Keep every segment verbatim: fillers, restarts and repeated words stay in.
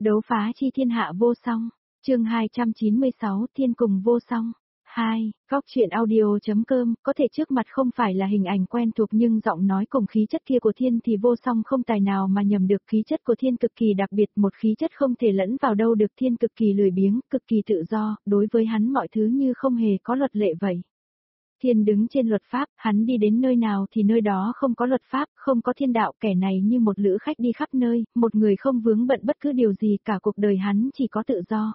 Đấu phá chi thiên hạ vô song, chương hai trăm chín mươi sáu Thiên cùng vô song. hai. Góc truyện audio.com, có thể trước mặt không phải là hình ảnh quen thuộc nhưng giọng nói cùng khí chất kia của Thiên thì vô song không tài nào mà nhầm được. Khí chất của Thiên cực kỳ đặc biệt, một khí chất không thể lẫn vào đâu được. Thiên cực kỳ lười biếng, cực kỳ tự do, đối với hắn mọi thứ như không hề có luật lệ vậy. Thiên đứng trên luật pháp, hắn đi đến nơi nào thì nơi đó không có luật pháp, không có thiên đạo, kẻ này như một lữ khách đi khắp nơi, một người không vướng bận bất cứ điều gì, cả cuộc đời hắn chỉ có tự do.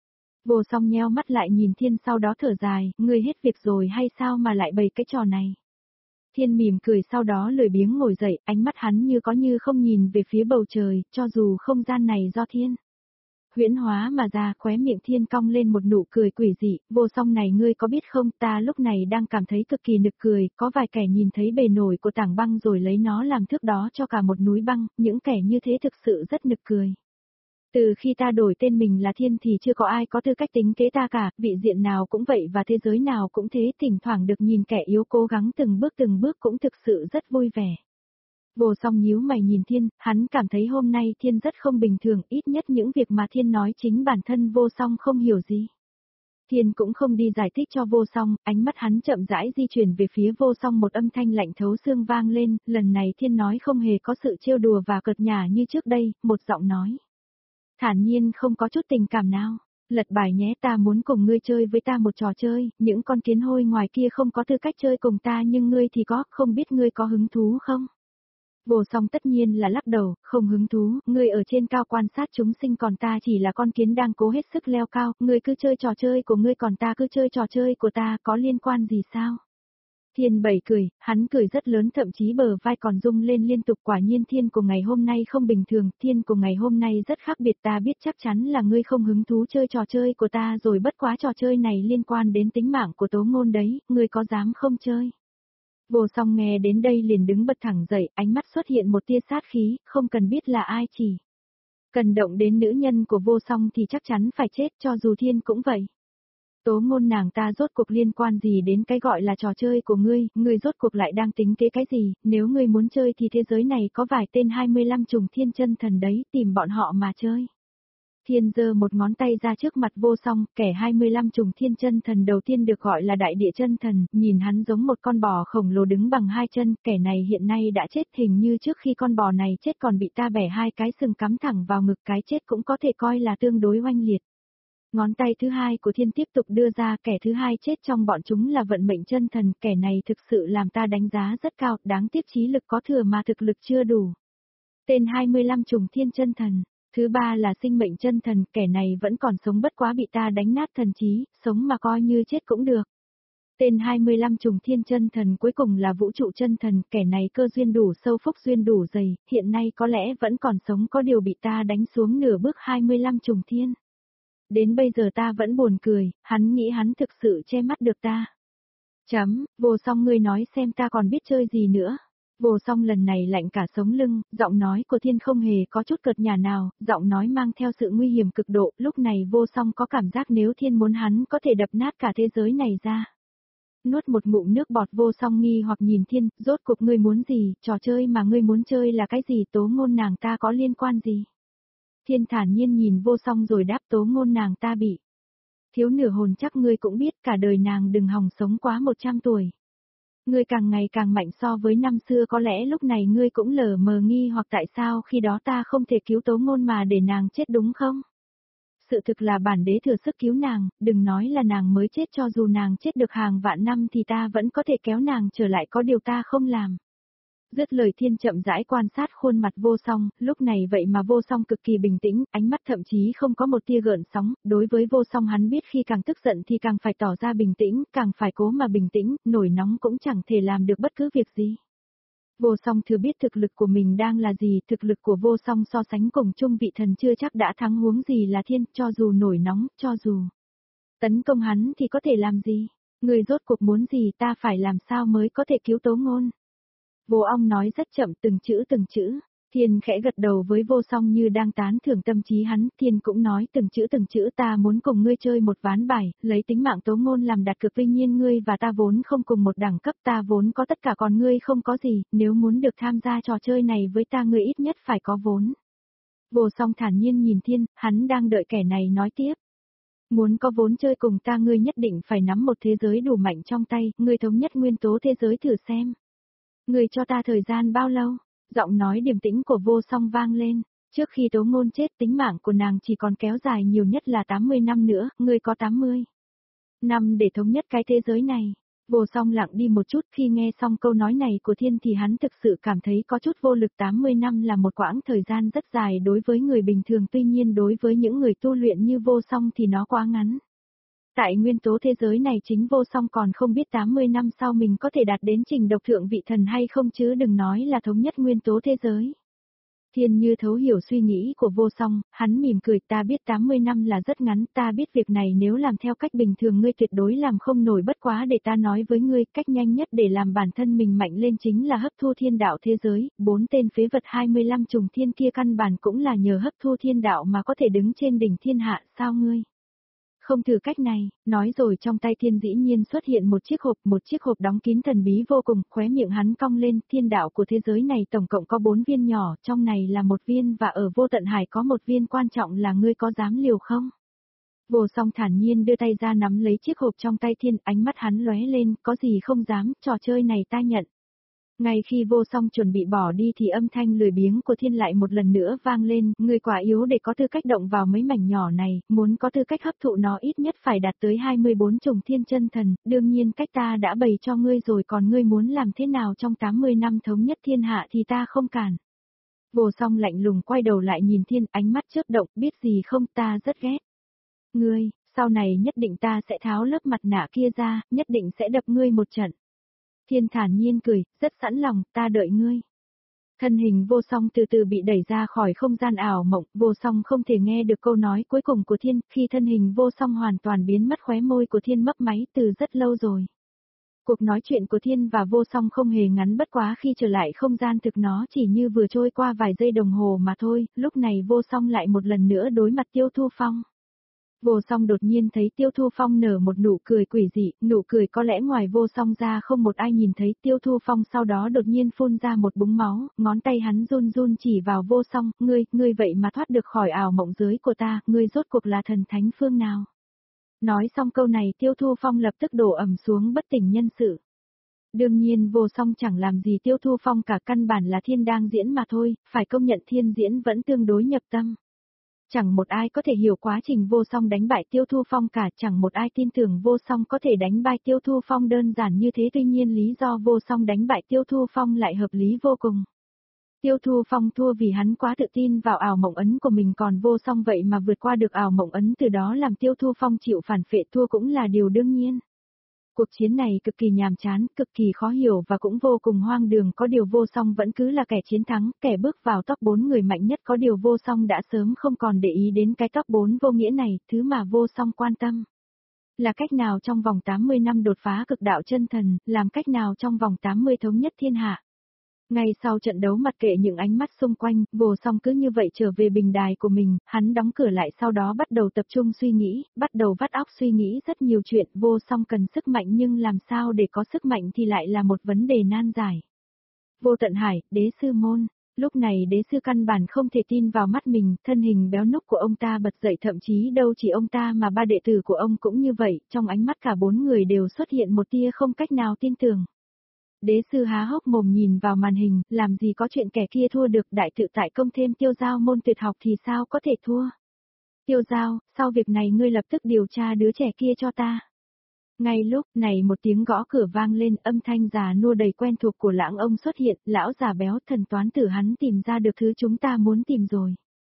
Vô song nheo mắt lại nhìn Thiên, sau đó thở dài, ngươi hết việc rồi hay sao mà lại bày cái trò này. Thiên mỉm cười, sau đó lười biếng ngồi dậy, ánh mắt hắn như có như không nhìn về phía bầu trời, cho dù không gian này do Thiên huyễn hóa mà ra. Khóe miệng Thiên cong lên một nụ cười quỷ dị. Vô song này, ngươi có biết không, ta lúc này đang cảm thấy cực kỳ nực cười, có vài kẻ nhìn thấy bề nổi của tảng băng rồi lấy nó làm thước đo cho cả một núi băng, những kẻ như thế thực sự rất nực cười. Từ khi ta đổi tên mình là Thiên thì chưa có ai có tư cách tính kế ta cả, vị diện nào cũng vậy và thế giới nào cũng thế, thỉnh thoảng được nhìn kẻ yếu cố gắng từng bước từng bước cũng thực sự rất vui vẻ. Vô song nhíu mày nhìn Thiên, hắn cảm thấy hôm nay Thiên rất không bình thường, ít nhất những việc mà Thiên nói chính bản thân vô song không hiểu gì. Thiên cũng không đi giải thích cho vô song, ánh mắt hắn chậm rãi di chuyển về phía vô song, một âm thanh lạnh thấu xương vang lên, lần này Thiên nói không hề có sự trêu đùa và cợt nhả như trước đây, một giọng nói thản nhiên không có chút tình cảm nào. Lật bài nhé, ta muốn cùng ngươi chơi với ta một trò chơi, những con kiến hôi ngoài kia không có tư cách chơi cùng ta nhưng ngươi thì có, không biết ngươi có hứng thú không? Vô song tất nhiên là lắc đầu, không hứng thú, ngươi ở trên cao quan sát chúng sinh còn ta chỉ là con kiến đang cố hết sức leo cao, ngươi cứ chơi trò chơi của ngươi còn ta cứ chơi trò chơi của ta, có liên quan gì sao? Thiên Bảy cười, hắn cười rất lớn, thậm chí bờ vai còn rung lên liên tục. Quả nhiên Thiên của ngày hôm nay không bình thường, Thiên của ngày hôm nay rất khác biệt, ta biết chắc chắn là ngươi không hứng thú chơi trò chơi của ta rồi, bất quá trò chơi này liên quan đến tính mạng của Tố Ngôn đấy, ngươi có dám không chơi? Vô song nghe đến đây liền đứng bật thẳng dậy, ánh mắt xuất hiện một tia sát khí, không cần biết là ai, chỉ cần động đến nữ nhân của vô song thì chắc chắn phải chết, cho dù Thiên cũng vậy. Tố Ngôn nàng ta rốt cuộc liên quan gì đến cái gọi là trò chơi của ngươi, ngươi rốt cuộc lại đang tính kế cái gì, nếu ngươi muốn chơi thì thế giới này có vài tên hai mươi lăm trùng thiên chân thần đấy, tìm bọn họ mà chơi. Thiên giơ một ngón tay ra trước mặt vô song, kẻ hai mươi lăm trùng thiên chân thần đầu tiên được gọi là đại địa chân thần, nhìn hắn giống một con bò khổng lồ đứng bằng hai chân, kẻ này hiện nay đã chết, hình như trước khi con bò này chết còn bị ta bẻ hai cái sừng cắm thẳng vào ngực, cái chết cũng có thể coi là tương đối oanh liệt. Ngón tay thứ hai của Thiên tiếp tục đưa ra, kẻ thứ hai chết trong bọn chúng là vận mệnh chân thần, kẻ này thực sự làm ta đánh giá rất cao, đáng tiếc trí lực có thừa mà thực lực chưa đủ. Tên hai mươi lăm trùng thiên chân thần. Thứ ba là sinh mệnh chân thần, kẻ này vẫn còn sống bất quá bị ta đánh nát thần trí, sống mà coi như chết cũng được. Tên hai mươi lăm trùng thiên chân thần cuối cùng là vũ trụ chân thần, kẻ này cơ duyên đủ sâu, phúc duyên đủ dày, hiện nay có lẽ vẫn còn sống, có điều bị ta đánh xuống nửa bước hai mươi lăm trùng thiên. Đến bây giờ ta vẫn buồn cười, hắn nghĩ hắn thực sự che mắt được ta. Chấm, Vô song ngươi nói xem ta còn biết chơi gì nữa. Vô song lần này lạnh cả sống lưng, giọng nói của Thiên không hề có chút cợt nhả nào, giọng nói mang theo sự nguy hiểm cực độ, lúc này vô song có cảm giác nếu Thiên muốn hắn có thể đập nát cả thế giới này ra. Nuốt một ngụm nước bọt, vô song nghi hoặc nhìn Thiên, rốt cuộc ngươi muốn gì, trò chơi mà ngươi muốn chơi là cái gì, Tố Ngôn nàng ta có liên quan gì? Thiên thản nhiên nhìn vô song rồi đáp, Tố Ngôn nàng ta bị thiếu nửa hồn, chắc ngươi cũng biết, cả đời nàng đừng hòng sống quá một trăm tuổi. Ngươi càng ngày càng mạnh so với năm xưa, có lẽ lúc này ngươi cũng lờ mờ nghi hoặc tại sao khi đó ta không thể cứu Tố Ngôn mà để nàng chết đúng không? Sự thực là bản đế thừa sức cứu nàng, đừng nói là nàng mới chết, cho dù nàng chết được hàng vạn năm thì ta vẫn có thể kéo nàng trở lại, có điều ta không làm. Dứt lời Thiên chậm rãi quan sát khuôn mặt vô song, lúc này vậy mà vô song cực kỳ bình tĩnh, ánh mắt thậm chí không có một tia gợn sóng, đối với vô song hắn biết khi càng tức giận thì càng phải tỏ ra bình tĩnh, càng phải cố mà bình tĩnh, nổi nóng cũng chẳng thể làm được bất cứ việc gì. Vô song thừa biết thực lực của mình đang là gì, thực lực của vô song so sánh cùng chung vị thần chưa chắc đã thắng, huống gì là Thiên, cho dù nổi nóng, cho dù tấn công hắn thì có thể làm gì, người rốt cuộc muốn gì, ta phải làm sao mới có thể cứu Tố Ngôn. Vô Ong nói rất chậm, từng chữ từng chữ. Thiên khẽ gật đầu với vô song như đang tán thưởng tâm trí hắn, Thiên cũng nói từng chữ từng chữ, ta muốn cùng ngươi chơi một ván bài, lấy tính mạng Tố Ngôn làm đặt cược, tuy nhiên ngươi và ta vốn không cùng một đẳng cấp, ta vốn có tất cả còn ngươi không có gì, nếu muốn được tham gia trò chơi này với ta ngươi ít nhất phải có vốn. Vô song thản nhiên nhìn thiên, hắn đang đợi kẻ này nói tiếp. Muốn có vốn chơi cùng ta ngươi nhất định phải nắm một thế giới đủ mạnh trong tay, ngươi thống nhất nguyên tố thế giới thử xem. Ngươi cho ta thời gian bao lâu? Giọng nói điềm tĩnh của vô song vang lên. Trước khi Tố Ngôn chết tính mạng của nàng chỉ còn kéo dài nhiều nhất là tám mươi năm nữa, ngươi có tám mươi năm để thống nhất cái thế giới này. Vô song lặng đi một chút khi nghe xong câu nói này của thiên thì hắn thực sự cảm thấy có chút vô lực. Tám mươi năm là một quãng thời gian rất dài đối với người bình thường, tuy nhiên đối với những người tu luyện như vô song thì nó quá ngắn. Tại nguyên tố thế giới này chính vô song còn không biết tám mươi năm sau mình có thể đạt đến trình độc thượng vị thần hay không, chứ đừng nói là thống nhất nguyên tố thế giới. Thiên như thấu hiểu suy nghĩ của vô song, hắn mỉm cười, ta biết tám mươi năm là rất ngắn, ta biết việc này nếu làm theo cách bình thường ngươi tuyệt đối làm không nổi, bất quá để ta nói với ngươi, cách nhanh nhất để làm bản thân mình mạnh lên chính là hấp thu thiên đạo thế giới, bốn tên phế vật hai mươi lăm trùng thiên kia căn bản cũng là nhờ hấp thu thiên đạo mà có thể đứng trên đỉnh thiên hạ, sao ngươi không thử cách này? Nói rồi trong tay thiên dĩ nhiên xuất hiện một chiếc hộp, một chiếc hộp đóng kín thần bí vô cùng, khóe miệng hắn cong lên, thiên đạo của thế giới này tổng cộng có bốn viên nhỏ, trong này là một viên và ở vô tận hải có một viên, quan trọng là ngươi có dám liều không? Vô song thản nhiên đưa tay ra nắm lấy chiếc hộp trong tay thiên, ánh mắt hắn lóe lên, có gì không dám, trò chơi này ta nhận. Ngay khi vô song chuẩn bị bỏ đi thì âm thanh lười biếng của thiên lại một lần nữa vang lên, ngươi quá yếu để có tư cách động vào mấy mảnh nhỏ này, muốn có tư cách hấp thụ nó ít nhất phải đạt tới hai mươi bốn trùng thiên chân thần, đương nhiên cách ta đã bày cho ngươi rồi, còn ngươi muốn làm thế nào trong tám mươi năm thống nhất thiên hạ thì ta không cản. Vô song lạnh lùng quay đầu lại nhìn thiên, ánh mắt chớp động, biết gì không, ta rất ghét ngươi, sau này nhất định ta sẽ tháo lớp mặt nạ kia ra, nhất định sẽ đập ngươi một trận. Thiên thản nhiên cười, rất sẵn lòng, ta đợi ngươi. Thân hình vô song từ từ bị đẩy ra khỏi không gian ảo mộng, vô song không thể nghe được câu nói cuối cùng của thiên, khi thân hình vô song hoàn toàn biến mất khóe môi của thiên mấp máy từ rất lâu rồi. Cuộc nói chuyện của thiên và vô song không hề ngắn, bất quá khi trở lại không gian thực nó chỉ như vừa trôi qua vài giây đồng hồ mà thôi, lúc này vô song lại một lần nữa đối mặt Tiêu Thu Phong. Vô song đột nhiên thấy Tiêu Thu Phong nở một nụ cười quỷ dị, nụ cười có lẽ ngoài vô song ra không một ai nhìn thấy. Tiêu Thu Phong sau đó đột nhiên phun ra một búng máu, ngón tay hắn run run chỉ vào vô song, ngươi, ngươi vậy mà thoát được khỏi ảo mộng giới của ta, ngươi rốt cuộc là thần thánh phương nào? Nói xong câu này Tiêu Thu Phong lập tức đổ ẩm xuống bất tỉnh nhân sự. Đương nhiên vô song chẳng làm gì Tiêu Thu Phong cả, căn bản là thiên đang diễn mà thôi, phải công nhận thiên diễn vẫn tương đối nhập tâm. Chẳng một ai có thể hiểu quá trình vô song đánh bại Tiêu Thu Phong cả, chẳng một ai tin tưởng vô song có thể đánh bại Tiêu Thu Phong đơn giản như thế, tuy nhiên lý do vô song đánh bại Tiêu Thu Phong lại hợp lý vô cùng. Tiêu Thu Phong thua vì hắn quá tự tin vào ảo mộng ấn của mình, còn vô song vậy mà vượt qua được ảo mộng ấn, từ đó làm Tiêu Thu Phong chịu phản phệ, thua cũng là điều đương nhiên. Cuộc chiến này cực kỳ nhàm chán, cực kỳ khó hiểu và cũng vô cùng hoang đường, có điều vô song vẫn cứ là kẻ chiến thắng, kẻ bước vào top bốn người mạnh nhất, có điều vô song đã sớm không còn để ý đến cái top bốn vô nghĩa này, thứ mà vô song quan tâm là cách nào trong vòng tám mươi năm đột phá cực đạo chân thần, làm cách nào trong vòng tám mươi thống nhất thiên hạ. Ngay sau trận đấu mặc kệ những ánh mắt xung quanh, vô song cứ như vậy trở về bình đài của mình, hắn đóng cửa lại sau đó bắt đầu tập trung suy nghĩ, bắt đầu vắt óc suy nghĩ rất nhiều chuyện. Vô song cần sức mạnh nhưng làm sao để có sức mạnh thì lại là một vấn đề nan giải. Vô Tận Hải, đế sư môn. Lúc này đế sư căn bản không thể tin vào mắt mình, thân hình béo núc của ông ta bật dậy, thậm chí đâu chỉ ông ta mà ba đệ tử của ông cũng như vậy, trong ánh mắt cả bốn người đều xuất hiện một tia không cách nào tin tưởng. Đế sư há hốc mồm nhìn vào màn hình, làm gì có chuyện kẻ kia thua được, đại tự tại công thêm Tiêu Giao môn tuyệt học thì sao có thể thua. Tiêu Giao, sau việc này ngươi lập tức điều tra đứa trẻ kia cho ta. Ngay lúc này một tiếng gõ cửa vang lên, âm thanh già nua đầy quen thuộc của lãng ông xuất hiện, lão già béo, thần toán tử, hắn tìm ra được thứ chúng ta muốn tìm rồi.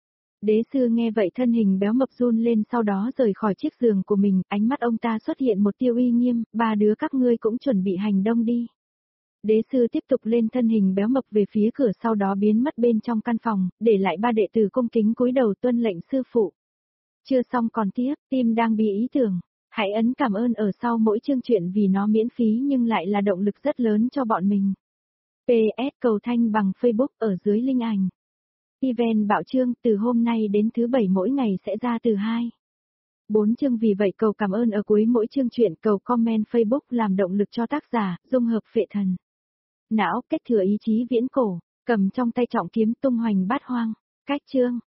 Đế sư nghe vậy thân hình béo mập run lên, sau đó rời khỏi chiếc giường của mình, ánh mắt ông ta xuất hiện một tia uy nghiêm, ba đứa các ngươi cũng chuẩn bị hành động đi. Đế sư tiếp tục lên thân hình béo mập về phía cửa, sau đó biến mất bên trong căn phòng, để lại ba đệ tử cung kính cúi đầu tuân lệnh sư phụ. Chưa xong còn tiếp, tim đang bị ý tưởng. Hãy ấn cảm ơn ở sau mỗi chương truyện vì nó miễn phí nhưng lại là động lực rất lớn cho bọn mình. pê ét cầu thanh bằng Facebook ở dưới link ảnh. Event bạo chương từ hôm nay đến thứ bảy mỗi ngày sẽ ra từ hai. bốn chương, vì vậy cầu cảm ơn ở cuối mỗi chương truyện, cầu comment Facebook làm động lực cho tác giả, dung hợp phệ thần. Não kết thừa ý chí viễn cổ, cầm trong tay trọng kiếm tung hoành bát hoang. Cách chương.